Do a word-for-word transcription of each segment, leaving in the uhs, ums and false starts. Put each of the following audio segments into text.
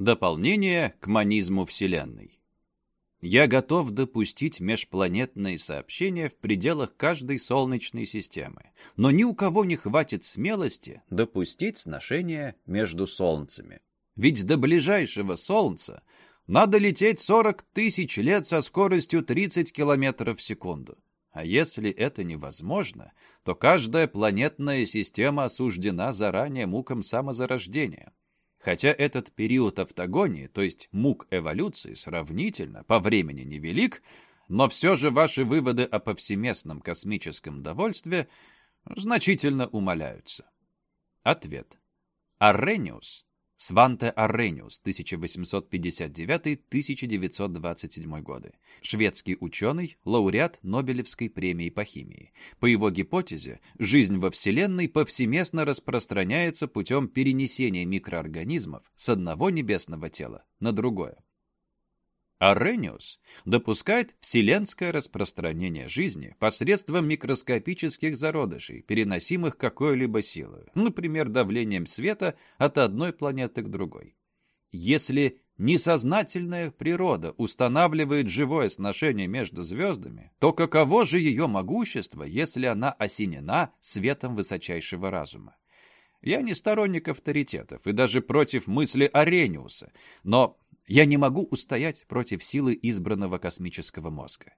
Дополнение к монизму Вселенной. Я готов допустить межпланетные сообщения в пределах каждой Солнечной системы, но ни у кого не хватит смелости допустить сношение между Солнцами. Ведь до ближайшего Солнца надо лететь сорок тысяч лет со скоростью тридцать километров в секунду. А если это невозможно, то каждая планетная система осуждена заранее мукам самозарождения. Хотя этот период автогонии, то есть мук эволюции, сравнительно по времени невелик, но все же ваши выводы о повсеместном космическом довольстве значительно умаляются. Ответ. Аррениус, Сванте Аррениус, тысяча восемьсот пятьдесят девятый — тысяча девятьсот двадцать седьмой годы. Шведский ученый, лауреат Нобелевской премии по химии. По его гипотезе, жизнь во Вселенной повсеместно распространяется путем перенесения микроорганизмов с одного небесного тела на другое. Аррениус допускает вселенское распространение жизни посредством микроскопических зародышей, переносимых какой-либо силой, например, давлением света от одной планеты к другой. Если несознательная природа устанавливает живое сношение между звездами, то каково же ее могущество, если она осенена светом высочайшего разума? Я не сторонник авторитетов и даже против мысли Аррениуса, но я не могу устоять против силы избранного космического мозга.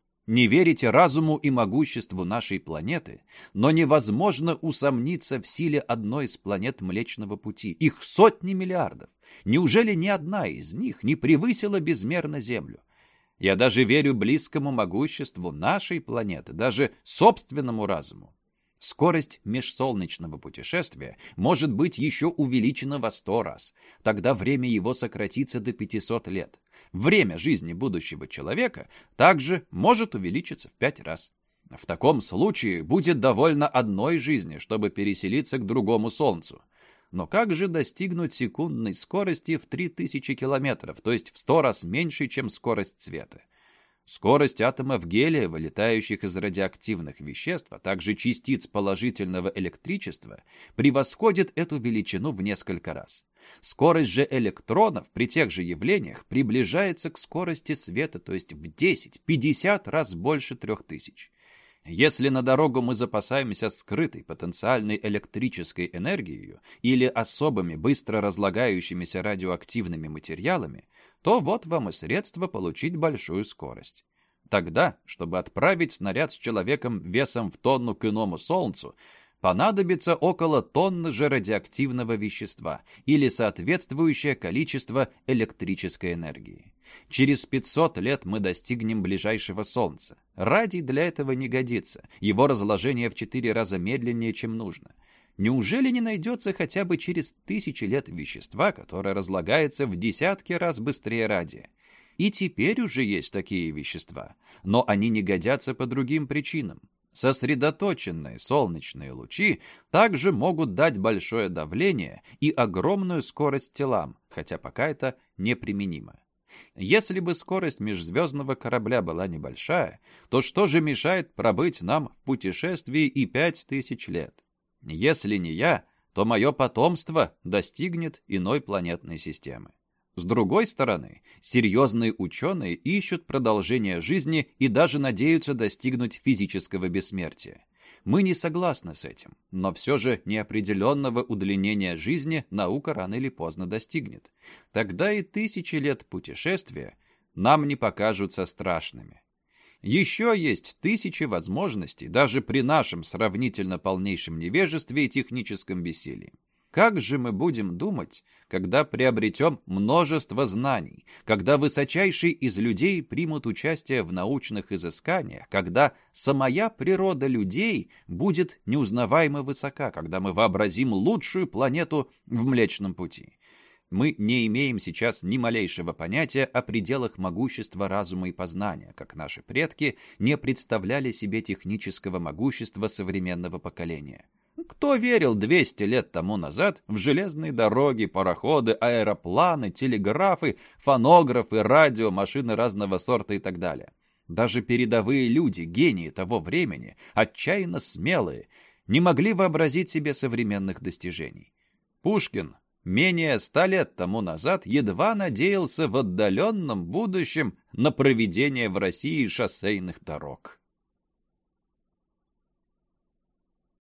Не верите разуму и могуществу нашей планеты, но невозможно усомниться в силе одной из планет Млечного Пути. Их сотни миллиардов. Неужели ни одна из них не превысила безмерно Землю? Я даже верю близкому могуществу нашей планеты, даже собственному разуму. Скорость межсолнечного путешествия может быть еще увеличена во сто раз. Тогда время его сократится до пятисот лет. Время жизни будущего человека также может увеличиться в пять раз. В таком случае будет довольно одной жизни, чтобы переселиться к другому Солнцу. Но как же достигнуть секундной скорости в три тысячи километров, то есть в сто раз меньше, чем скорость света? Скорость атомов гелия, вылетающих из радиоактивных веществ, а также частиц положительного электричества, превосходит эту величину в несколько раз. Скорость же электронов при тех же явлениях приближается к скорости света, то есть в десять-пятьдесят раз больше трех тысяч. Если на дорогу мы запасаемся скрытой потенциальной электрической энергией или особыми быстро разлагающимися радиоактивными материалами, то вот вам и средство получить большую скорость. Тогда, чтобы отправить снаряд с человеком весом в тонну к иному Солнцу, понадобится около тонны же радиоактивного вещества или соответствующее количество электрической энергии. Через пятьсот лет мы достигнем ближайшего Солнца. Радий для этого не годится, его разложение в четыре раза медленнее, чем нужно. Неужели не найдется хотя бы через тысячи лет вещества, которое разлагается в десятки раз быстрее радия? И теперь уже есть такие вещества, но они не годятся по другим причинам. Сосредоточенные солнечные лучи также могут дать большое давление и огромную скорость телам, хотя пока это неприменимо. Если бы скорость межзвездного корабля была небольшая, то что же мешает пробыть нам в путешествии и пять тысяч лет? Если не я, то мое потомство достигнет иной планетной системы. С другой стороны, серьезные ученые ищут продолжение жизни и даже надеются достигнуть физического бессмертия. Мы не согласны с этим, но все же неопределенного удлинения жизни наука рано или поздно достигнет. Тогда и тысячи лет путешествия нам не покажутся страшными. Еще есть тысячи возможностей, даже при нашем сравнительно полнейшем невежестве и техническом бессилии. Как же мы будем думать, когда приобретем множество знаний, когда высочайшие из людей примут участие в научных изысканиях, когда самая природа людей будет неузнаваемо высока, когда мы вообразим лучшую планету в Млечном Пути? Мы не имеем сейчас ни малейшего понятия о пределах могущества разума и познания, как наши предки не представляли себе технического могущества современного поколения. Кто верил двести лет тому назад в железные дороги, пароходы, аэропланы, телеграфы, фонографы, радио, машины разного сорта и так далее? Даже передовые люди, гении того времени, отчаянно смелые, не могли вообразить себе современных достижений. Пушкин менее ста лет тому назад едва надеялся в отдаленном будущем на проведение в России шоссейных дорог.